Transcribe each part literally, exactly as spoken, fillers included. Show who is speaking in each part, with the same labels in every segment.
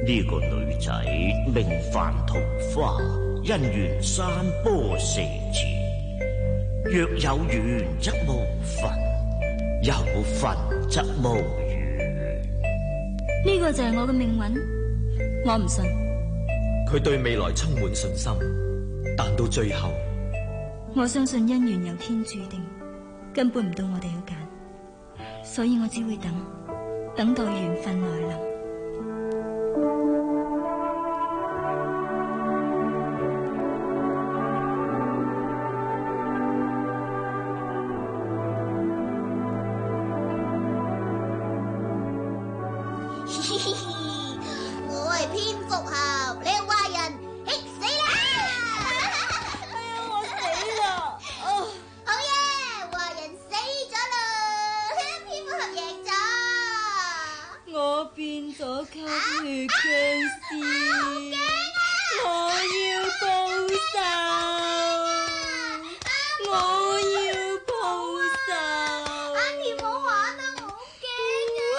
Speaker 1: 呢個女仔名范桃花，姻緣山坡蛇前，若有緣則無份，有份則無緣。
Speaker 2: 呢個就係我嘅命運，我唔信。
Speaker 3: 佢對未來充滿信心，但到最後，
Speaker 2: 我相信姻緣由天注定，根本唔到我哋去揀，所以我只會等，等待緣分來臨。
Speaker 4: 我係蝙蝠俠，你係壞人，激死啦！
Speaker 2: 哎呀，我死啦！哦，
Speaker 4: 好嘢，壞人死咗啦，蝙蝠俠贏咗。
Speaker 2: 我變咗吸血僵屍，我要報仇，我要報仇。
Speaker 4: 阿田冇玩啦，我好驚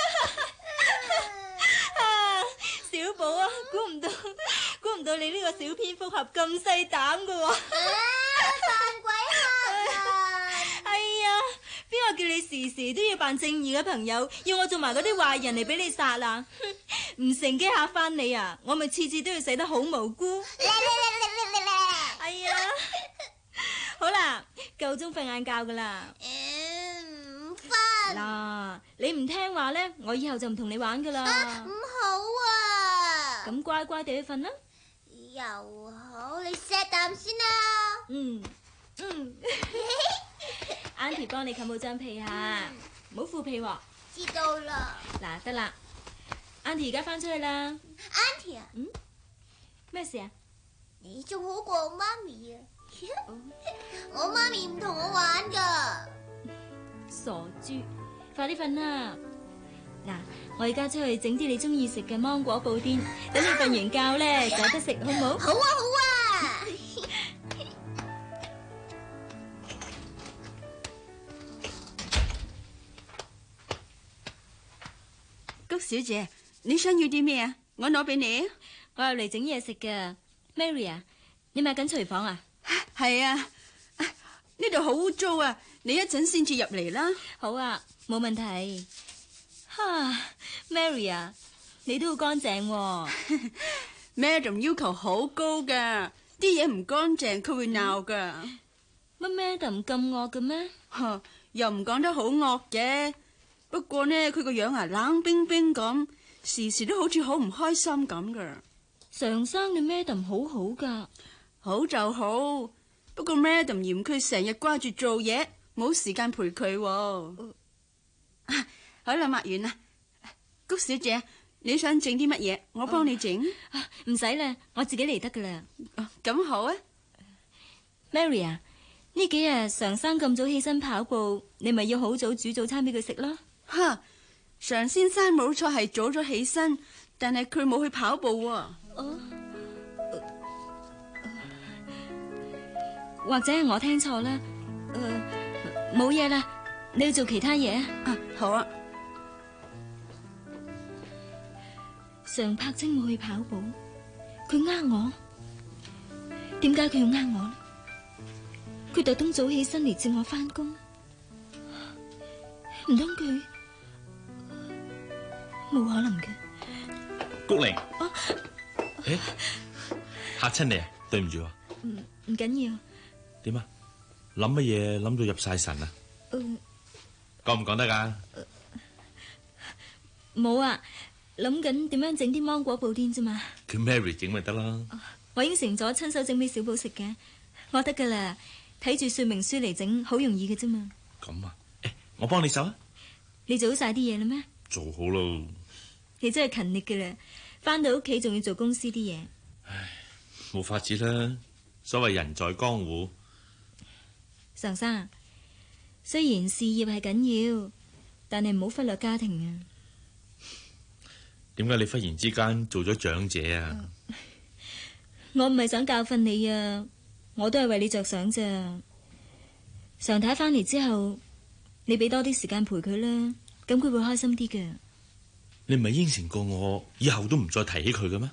Speaker 2: 啊！小寶啊，估唔到，估唔到你呢個小蝙蝠俠咁細膽噶喎！
Speaker 4: 扮鬼嚇啊！
Speaker 2: 哎呀，邊個叫你時時都要扮正義嘅朋友，要我做埋嗰啲壞人嚟俾你殺啊？唔乘機嚇翻你啊！我咪次次都要死得好無辜。哎呀，好啦，夠鐘瞓晏覺噶啦。
Speaker 4: 唔瞓。
Speaker 2: 嗱，你唔聽話咧，我以後就唔同你玩噶啦。
Speaker 4: 唔好啊。
Speaker 2: 咁乖乖地去瞓啦。
Speaker 4: 又好，你錫啖先啦。
Speaker 2: 嗯嗯。Auntie 幫你冚好張被吓，唔好腐被喎。
Speaker 4: 知道啦。
Speaker 2: 嗱，得啦。Auntie 而家翻出去啦。
Speaker 4: Auntie 啊，
Speaker 2: 嗯？咩事啊？
Speaker 4: 你仲好過我媽咪啊！我媽咪唔同我玩噶。
Speaker 2: 傻豬，快啲瞓啦！嗱，我而家出去整啲你中意食嘅芒果布甸，等你瞓完覺咧就有得食，好唔好？
Speaker 4: 好啊，好啊！
Speaker 5: 谷小姐，你想要啲咩啊？我攞俾你。
Speaker 2: 我入嚟整嘢食噶 ，Mary 啊，你買緊廚房啊？
Speaker 5: 係啊，呢度好污糟啊！你一陣先至入嚟啦。
Speaker 2: 好啊，冇問題。哈 ，Mary 啊，你都好乾淨喎。
Speaker 5: Madam 要求好高噶，啲嘢唔乾淨佢會鬧噶。
Speaker 2: 乜 Madam 咁惡嘅咩？
Speaker 5: 呵，又唔講得好惡嘅，不過呢，佢個樣啊冷冰冰咁，時時都好似好唔開心咁噶。
Speaker 2: 常生你 Madam 好好噶，
Speaker 5: 好就好，不過 Madam 嫌佢成日掛住做嘢，冇時間陪佢。呃啊、好啦，抹完啦。谷小姐，你想整啲乜嘢？我幫你整。
Speaker 2: 唔使啦，我自己嚟得噶啦。
Speaker 5: 咁、啊、好啊。
Speaker 2: Mary 啊，呢幾日常生咁早起身跑步，你咪要好早煮早餐俾佢食咯。
Speaker 5: 哈，常先生冇錯係早咗起身，但係佢冇去跑步啊。
Speaker 2: 哦，或者係我聽錯啦。誒，冇嘢啦，你要做其他嘢
Speaker 5: 啊？好啊。
Speaker 2: 常柏清冇去跑步，佢呃我。點解佢要呃我呢？佢特登早起身嚟接我翻工，唔通佢？冇可能嘅。
Speaker 6: 谷玲。
Speaker 2: 啊
Speaker 6: 誒，嚇親你啊！對唔住啊。
Speaker 2: 唔唔緊要。
Speaker 6: 點啊？諗乜嘢諗到入晒神啊？
Speaker 2: 嗯。
Speaker 6: 講唔講得噶？
Speaker 2: 冇啊，諗緊點樣整啲芒果布甸啫嘛。
Speaker 6: 叫 Mary 整咪得啦。
Speaker 2: 我應承咗親手整俾小寶食嘅，我得噶啦。睇住說明書嚟整，好容易嘅啫嘛。
Speaker 6: 咁啊？誒，我幫你手啊。
Speaker 2: 你做好晒啲嘢啦咩？
Speaker 6: 做好咯。
Speaker 2: 你真係勤力噶啦。翻到屋企仲要做公司啲嘢，
Speaker 6: 唉，冇法子啦。所謂人在江湖，
Speaker 2: 常生，雖然事業係緊要，但係唔好忽略家庭啊。
Speaker 6: 點解你忽然之間做咗長者啊？
Speaker 2: 嗯、我唔係想教訓你啊，我都係為你着想咋。常太翻嚟之後，你俾多啲時間陪佢啦，咁佢會開心啲嘅。
Speaker 6: 你唔係應承過我以後都唔再提起佢嘅咩？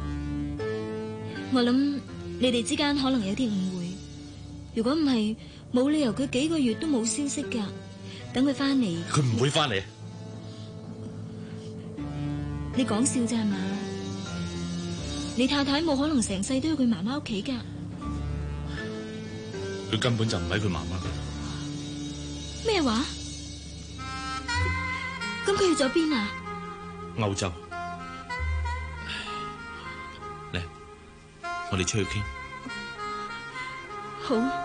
Speaker 2: 我諗你哋之間可能有啲誤會，如果唔係，冇理由佢幾個月都冇消息噶。等佢翻嚟，
Speaker 6: 佢唔會翻嚟。
Speaker 2: 你講笑啫係嘛？你太太冇可能成世都喺佢媽媽屋企噶。
Speaker 6: 佢根本就唔喺佢媽媽度。
Speaker 2: 咩話？咁佢去咗邊啊？
Speaker 6: 歐洲。嚟，我哋出去傾。
Speaker 2: 好。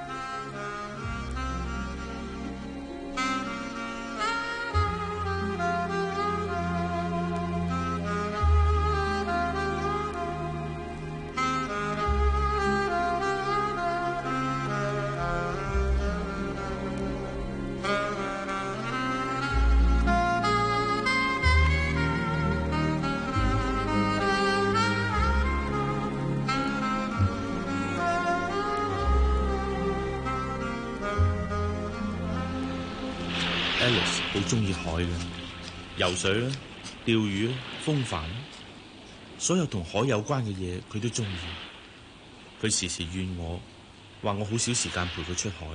Speaker 6: Alice 好中意海嘅，游水啦、釣魚啦、風帆啦，所有同海有關嘅嘢佢都中意。佢時時怨我，話我好少時間陪佢出海。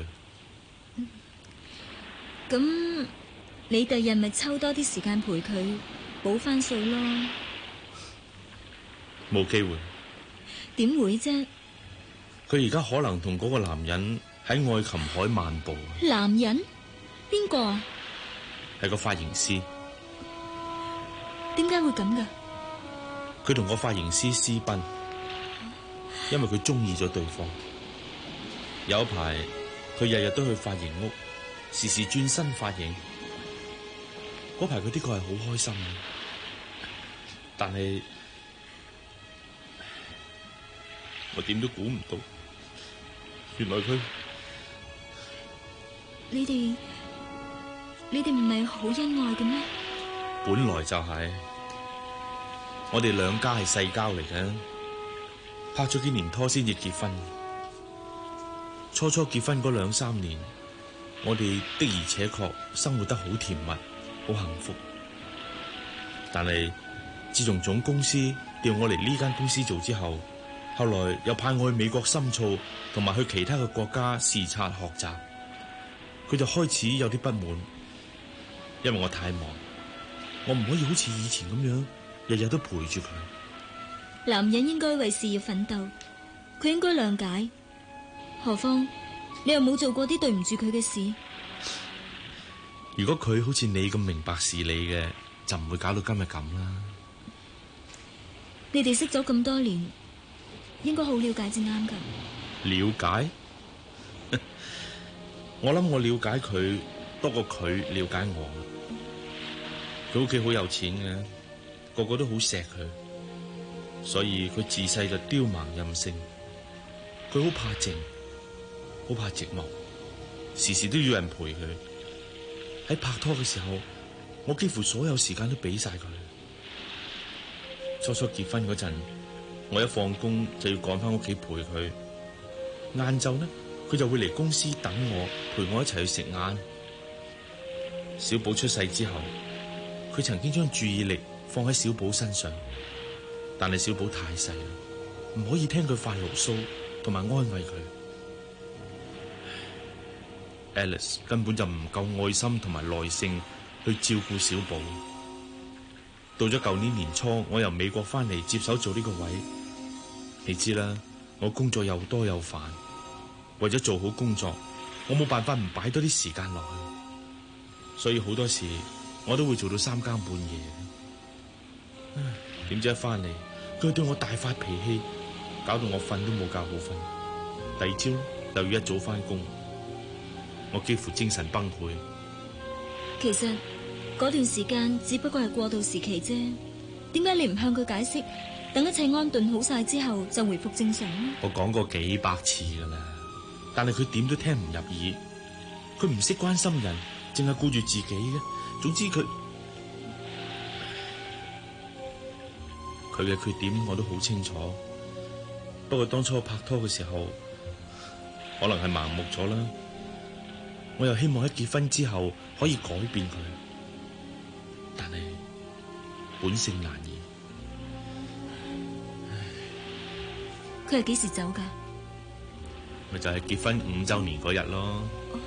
Speaker 2: 咁、嗯、你第日咪抽多啲時間陪佢補翻數咯？
Speaker 6: 冇機會。
Speaker 2: 點會啫？
Speaker 6: 佢而家可能同嗰個男人喺愛琴海漫步。
Speaker 2: 男人？邊個啊？
Speaker 6: 係個髮型師。
Speaker 2: 點解會咁噶？
Speaker 6: 佢同個髮型師私奔，因為佢中意咗對方。有一排，佢日日都去髮型屋，時時轉新髮型。嗰排佢的確係好開心嘅，但係我點都估唔到，原來佢
Speaker 2: 你哋你哋唔係好恩愛嘅咩？
Speaker 6: 本來就係，我哋兩家係世交嚟嘅，拍咗幾年拖先至結婚。初初結婚嗰兩三年，我哋的而且確生活得好甜蜜，好幸福。但係自從總公司調我嚟呢間公司做之後，後來又派我去美國深造，同埋去其他嘅國家視察學習，佢就開始有啲不滿，因為我太忙，我唔可以好似以前咁樣日日都陪住佢。
Speaker 2: 男人應該為事業奮鬥，佢應該諒解。何況你又冇做過啲對唔住佢嘅事。
Speaker 6: 如果佢好似你咁明白事理嘅，就唔會搞到今日咁啦。
Speaker 2: 你哋識咗咁多年，應該好了解至啱噶。
Speaker 6: 了解？我諗我了解佢多過佢了解我。佢屋企好有錢嘅，個個都好錫佢，所以佢自細就刁蠻任性。佢好怕靜，好怕寂寞，時時都要人陪佢。喺拍拖嘅時候，我幾乎所有時間都俾晒佢。初初結婚嗰陣，我一放工就要趕翻屋企陪佢。晏晝呢，佢就會嚟公司等我，陪我一齊去食晏。小寶出世之後，佢曾經將注意力放喺小寶身上，但係小寶太細啦，唔可以聽佢發牢騷同埋安慰佢。Alice 根本就唔夠愛心同埋耐性去照顧小寶。到咗舊年年初，我由美國翻嚟接手做呢個位，你知啦，我工作又多又煩，為咗做好工作，我冇辦法唔擺多啲時間落去，所以好多時我都會做到三更半夜。唉，點知一翻嚟，佢對我大發脾氣，搞到我瞓都冇覺好瞓。第二朝又要一早翻工，我幾乎精神崩潰。
Speaker 2: 其實嗰段時間只不過係過渡時期啫，點解你唔向佢解釋，等一切安頓好晒之後就回復正常呢？
Speaker 6: 我講過幾百次噶啦，但係佢點都聽唔入耳。佢唔識關心人，淨係顧住自己嘅。總之佢佢嘅缺點我都好清楚。不過當初拍拖嘅時候，可能係盲目咗啦。我又希望喺結婚之後可以改變佢，但係本性難移。
Speaker 2: 佢係幾時走噶？
Speaker 6: 咪就係結婚五周年嗰日咯。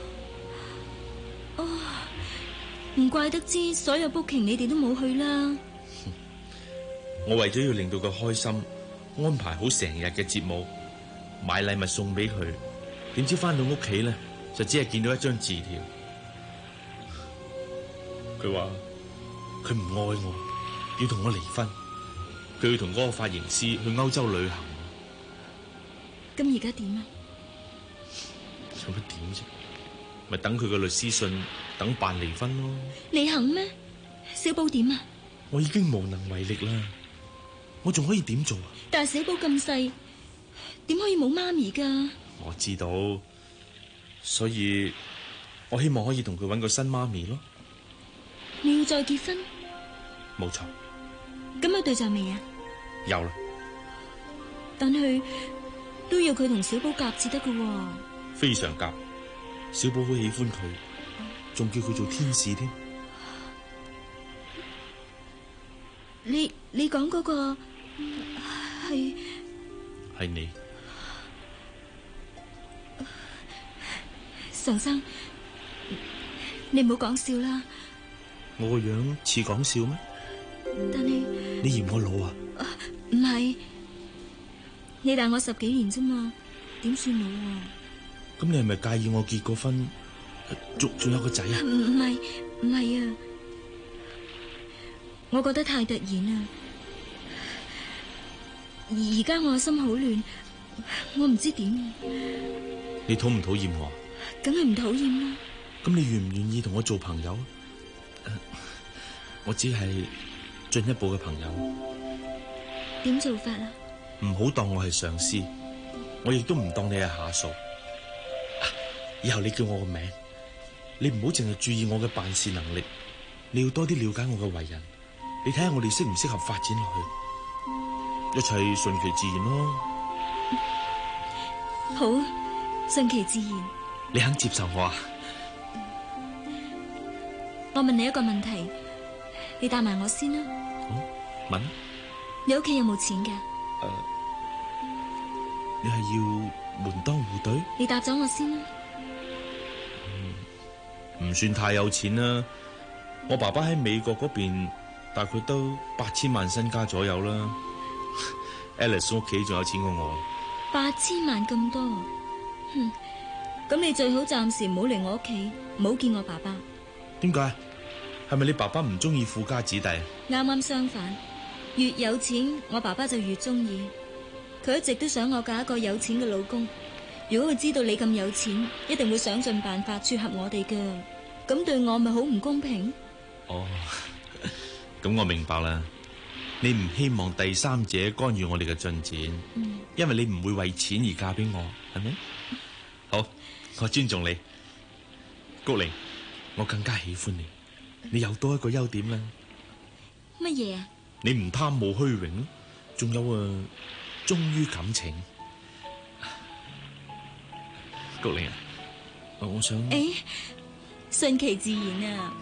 Speaker 2: 哦，唔怪得知所有 booking 你哋都冇去啦。
Speaker 6: 我為咗要令到佢開心，安排好成日嘅節目，買禮物送俾佢，點知翻到屋企咧，就只係見到一張字條。佢話佢唔愛我，要同我離婚，佢要同嗰個髮型師去歐洲旅行。
Speaker 2: 咁而家點啊？
Speaker 6: 有乜點啫？咪等佢個律師信，等辦離婚咯。
Speaker 2: 你肯咩？小寶點啊？
Speaker 6: 我已經無能為力啦，我仲可以點做啊？
Speaker 2: 但係小寶咁細，點可以冇媽咪噶？
Speaker 6: 我知道，所以我希望可以同佢搵個新媽咪咯。
Speaker 2: 你要再結婚？
Speaker 6: 冇錯。
Speaker 2: 咁有對象未啊？
Speaker 6: 有啦。
Speaker 2: 但係都要佢同小寶夾至得噶。
Speaker 6: 非常夾，小寶好喜歡佢，仲叫佢做天使添。
Speaker 2: 你你講嗰個係
Speaker 6: 係你，
Speaker 2: 常生，你唔好講笑啦。
Speaker 6: 我個樣似講笑咩？
Speaker 2: 但係
Speaker 6: 你嫌我老啊？
Speaker 2: 唔係，你大我十幾年啫嘛，點算老啊？
Speaker 6: 咁你係咪介意我結過婚，仲仲有個仔啊？
Speaker 2: 唔唔係唔係啊，我覺得太突然啦。而而家我心好亂，我唔知點。
Speaker 6: 你討唔討厭我？
Speaker 2: 梗係唔討厭啦。
Speaker 6: 咁你願唔願意同我做朋友？我只係進一步嘅朋友。
Speaker 2: 點做法啊？
Speaker 6: 唔好當我係上司，我亦都唔當你係下屬。以後你叫我個名，你唔好淨係注意我嘅辦事能力，你要多啲了解我嘅為人。你睇下我哋適唔適合發展落去，一切順其自然咯。
Speaker 2: 好，順其自然。
Speaker 6: 你肯接受我啊？
Speaker 2: 我問你一個問題，你答埋我先啦。
Speaker 6: 好，問。
Speaker 2: 你屋企有冇錢㗎？誒、
Speaker 6: 呃，你係要門當戶對？
Speaker 2: 你答咗我先啦。
Speaker 6: 唔算太有錢啦，我爸爸喺美國嗰邊大概都八千萬身家左右啦。Alice 屋企仲有錢過我。
Speaker 2: 八千萬咁多，哼！咁你最好暫時唔好嚟我屋企，唔好見我爸爸。
Speaker 6: 點解？係咪你爸爸唔中意富家子弟？
Speaker 2: 啱啱相反，越有錢我爸爸就越中意。佢一直都想我嫁一個有錢嘅老公。如果佢知道你咁有錢，一定會想盡辦法撮合我哋噶。咁對我咪好唔公平？
Speaker 6: 哦，咁我明白啦。你唔希望第三者干預我哋嘅進展，嗯、因為你唔會為錢而嫁俾我，係咪？好，我尊重你，谷玲，我更加喜歡你。你有多一個優點啦。
Speaker 2: 乜嘢啊？
Speaker 6: 你唔貪慕虛榮，仲有啊，忠於感情。谷玲啊，我想
Speaker 2: 誒，順其自然啊。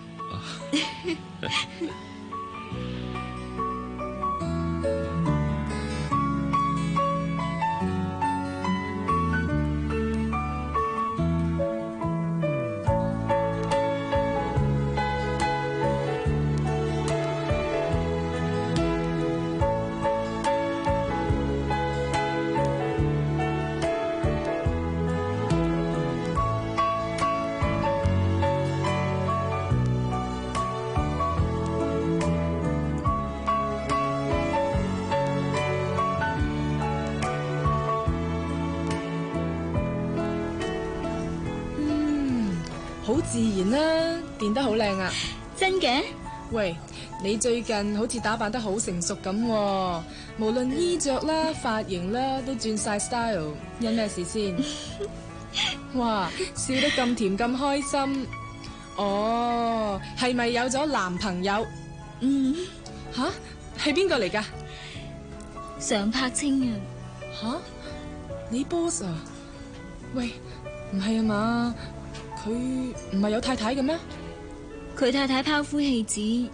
Speaker 7: 好自然啦，練得好靚啊！
Speaker 2: 真嘅？
Speaker 7: 喂，你最近好似打扮得好成熟咁，無論衣着啦、髮型啦，都轉晒 style，有咩事先？哇，笑得咁甜咁開心，哦，係咪有咗男朋友？
Speaker 2: 嗯，
Speaker 7: 吓，係邊個嚟噶？
Speaker 2: 常柏清啊！
Speaker 7: 吓，你 boss 啊？喂，唔係啊嘛？佢唔係有太太嘅咩？
Speaker 2: 佢太太拋夫棄子，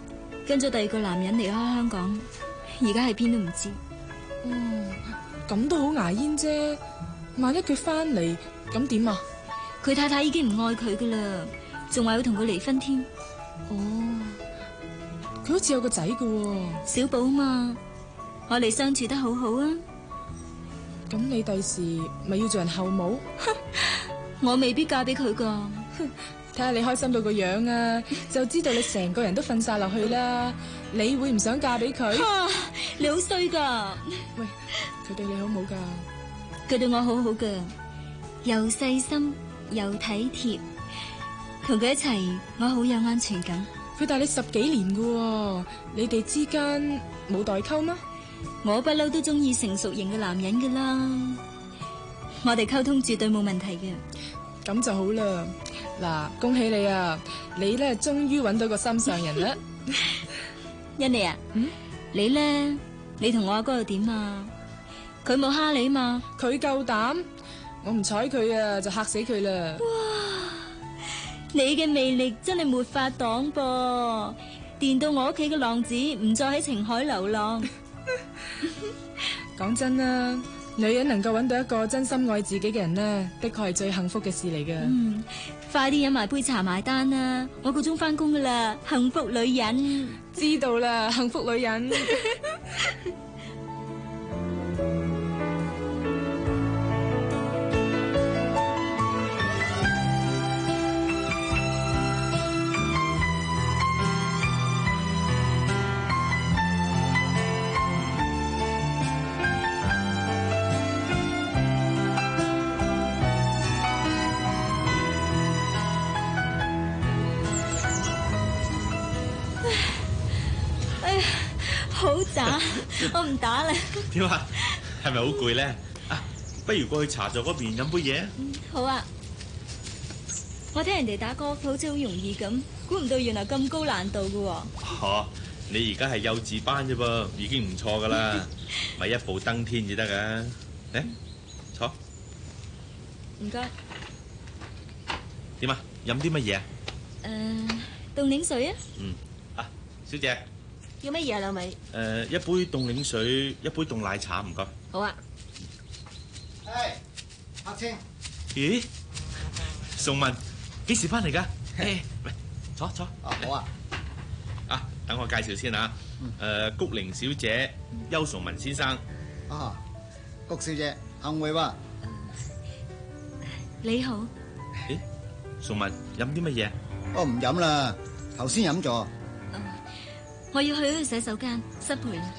Speaker 2: 跟咗第二個男人離開香港，而家喺邊都唔知。
Speaker 7: 哦，咁都好牙煙啫。萬一佢翻嚟，咁點啊？
Speaker 2: 佢太太已經唔愛佢噶啦，仲話要同佢離婚添。
Speaker 7: 哦，佢好似有個仔噶喎。
Speaker 2: 小寶嘛，我哋相處得好好啊。
Speaker 7: 咁你第時咪要做人後母？
Speaker 2: 我未必嫁俾佢噶。
Speaker 7: 睇下你開心到個樣啊，就知道你成個人都瞓晒落去啦。你會唔想嫁俾佢？
Speaker 2: 你好衰噶。
Speaker 7: 喂，佢對你好冇噶？
Speaker 2: 佢對我好好噶，又細心又體貼，同佢一齊我好有安全感。
Speaker 7: 佢大你十幾年噶，你哋之間冇代溝咩？
Speaker 2: 我不嬲都中意成熟型嘅男人噶啦，我哋溝通絕對冇問題嘅。
Speaker 7: 咁就好啦。嗱，恭喜你啊！你咧終於揾到個心上人啦。
Speaker 2: 欣妮啊，
Speaker 7: 嗯，
Speaker 2: 你咧，你同我阿哥又點啊？佢冇蝦你嘛？
Speaker 7: 佢夠膽，我唔睬佢啊，就嚇死佢啦。
Speaker 2: 哇！你嘅魅力真係沒法擋噃，電到我屋企嘅浪子唔再喺情海流浪。
Speaker 7: 講真啦，女人能夠揾到一個真心愛自己嘅人呢，的確係最幸福嘅事嚟噶。
Speaker 2: 嗯，快啲飲埋杯茶埋單啦，我個鐘翻工噶啦，幸福女人。
Speaker 7: 知道啦，幸福女人。
Speaker 2: 好打，我唔打啦。
Speaker 6: 點啊？係咪好攰咧？啊，不如過去茶座嗰邊飲杯嘢。
Speaker 2: 嗯，好啊。我聽人哋打歌好似好容易咁，估唔到原來咁高難度噶。
Speaker 6: 哦，你而家係幼稚班啫噃，已經唔錯噶啦，咪一步登天至得噶。嚟，坐。
Speaker 2: 唔該。
Speaker 6: 點啊？飲啲乜嘢啊？
Speaker 2: 誒，凍檸水啊。
Speaker 6: 嗯，啊，小姐。
Speaker 2: 要乜嘢啊，兩位？
Speaker 6: 誒，一杯凍檸水，一杯凍奶茶，唔該。
Speaker 2: 好啊。
Speaker 8: 誒，阿青。
Speaker 6: 咦？宋文，幾時翻嚟㗎？誒，嚟坐坐。
Speaker 8: 啊，好啊。
Speaker 6: 啊，等我介紹先啊。誒，谷玲小姐，邱崇文先生。
Speaker 8: 啊，谷小姐，幸會喎。
Speaker 2: 你好。
Speaker 6: 誒，崇文，飲啲乜嘢？
Speaker 8: 我唔飲啦，頭先飲咗。
Speaker 2: 我要去嗰個洗手間，失陪啦。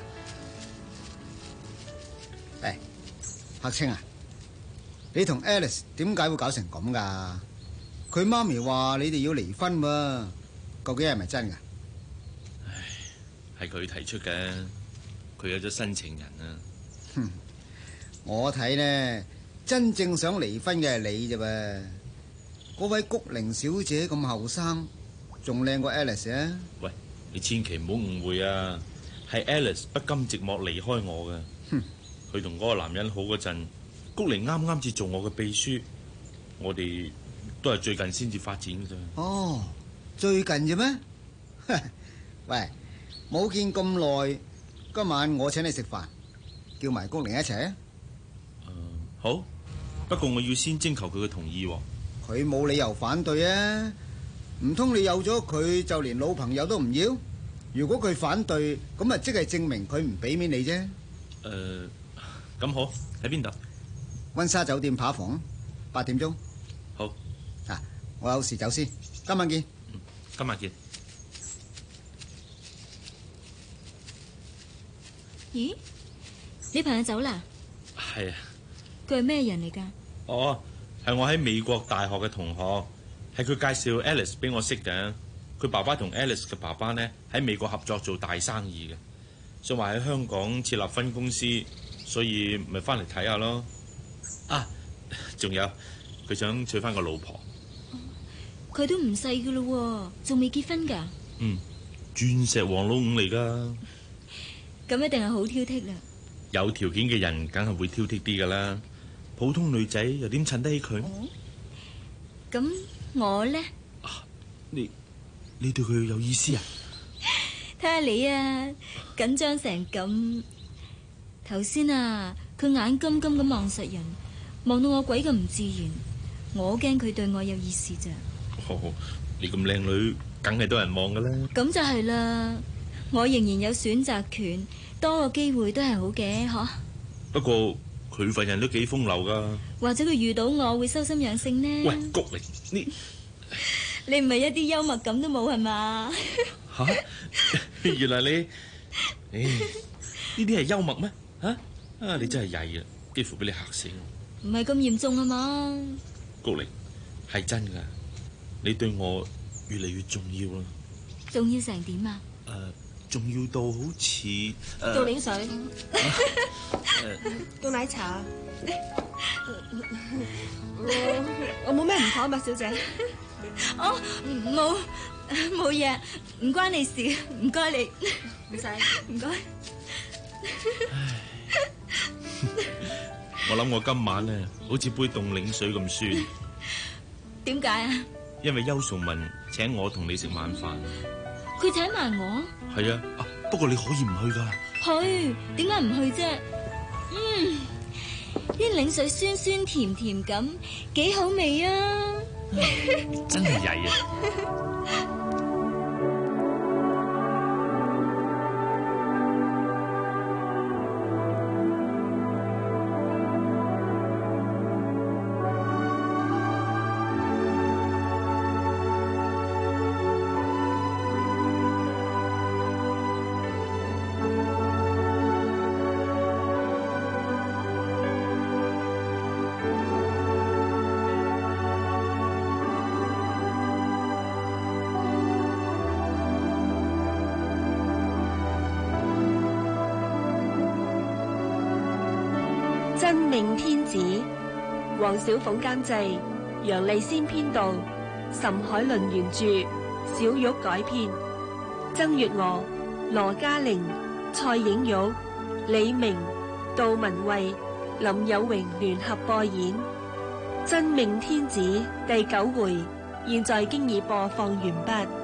Speaker 8: 誒，黑青啊，你同 Alice 點解會搞成咁噶？佢媽咪話你哋要離婚喎，究竟係咪真噶？
Speaker 6: 唉，係佢提出嘅，佢有咗新情人啊。
Speaker 8: 哼，我睇呢，真正想離婚嘅係你啫噃。嗰位谷玲小姐咁後生，仲靚過 Alice 啊！
Speaker 6: 喂，你千祈唔好誤會啊，係 Alice 不甘寂寞離開我嘅。
Speaker 8: 哼，
Speaker 6: 佢同嗰個男人好嗰陣，谷玲啱啱至做我嘅秘書，我哋都係最近先至發展嘅啫。
Speaker 8: 哦，最近啫咩？喂，冇見咁耐，今晚我請你食飯，叫埋谷玲一齊啊！
Speaker 6: 誒，好，不過我要先徵求佢嘅同意喎。
Speaker 8: 佢冇理由反對啊！唔通你有咗佢就連老朋友都唔要？如果佢反對，咁啊即係證明佢唔俾面你啫。
Speaker 6: 誒，咁好，喺邊度？
Speaker 8: 溫莎酒店扒房，八點鐘。
Speaker 6: 好。
Speaker 8: 啊，我有事走先，今晚見。
Speaker 6: 嗯，今晚見。
Speaker 2: 咦？你朋友走啦？
Speaker 6: 係啊。
Speaker 2: 佢係咩人嚟㗎？
Speaker 6: 哦。係我喺美國大學嘅同學，係佢介紹 Alice 俾我識嘅。佢爸爸同 Alice 嘅爸爸呢喺美國合作做大生意嘅，想話喺香港設立分公司，所以咪翻嚟睇下咯。啊，仲有佢想娶翻個老婆。
Speaker 2: 佢都唔細噶咯，仲未結婚㗎。
Speaker 6: 嗯，鑽石王老五嚟㗎。
Speaker 2: 咁一定係好挑剔啦。
Speaker 6: 有條件嘅人梗係會挑剔啲㗎啦。普通女仔又點襯得起佢？
Speaker 2: 咁我咧？
Speaker 6: 啊，你你對佢有意思啊？
Speaker 2: 睇下你啊，緊張成咁。頭先啊，佢眼金金咁望實人，望到我鬼咁唔自然，我驚佢對我有意思咋。
Speaker 6: 哦，你咁靚女，梗係多人望噶啦。
Speaker 2: 咁就係啦，我仍然有選擇權，多個機會都係好嘅，嗬。
Speaker 6: 不過佢份人都幾風流噶。
Speaker 2: 或者佢遇到我會修心養性呢？
Speaker 6: 喂，谷玲，呢
Speaker 2: 你唔係一啲幽默感都冇係嘛？
Speaker 6: 吓，原來你，誒，呢啲係幽默咩？吓啊！你真係曳啊，幾乎俾你嚇死我。
Speaker 2: 唔係咁嚴重啊嘛？
Speaker 6: 谷玲，係真噶，你對我越嚟越重要啦。
Speaker 2: 重要成點啊？
Speaker 6: 誒，重要到好似誒。
Speaker 9: 倒檸水，倒奶茶。我我冇咩唔妥嘛，小姐。
Speaker 2: 哦，冇冇嘢，唔關你事，唔該你。
Speaker 9: 唔使，
Speaker 2: 唔該。
Speaker 6: 我諗我今晚咧，好似杯凍檸水咁酸。
Speaker 2: 點解啊？
Speaker 6: 因為邱崇文請我同你食晚飯。
Speaker 2: 佢請埋我？
Speaker 6: 係啊，啊，不過你可以唔去噶。
Speaker 2: 去？點解唔去啫？嗯，啲檸水酸酸甜甜咁，幾好味啊！
Speaker 6: 真係曳啊！
Speaker 10: 真命天子，黃小鳳監製，楊麗仙編導，岑海倫原著，小玉改編，曾月娥、羅嘉玲、蔡影玉、李明、杜文蔚、林有榮聯合播演《真命天子》第九回，現在經已播放完畢。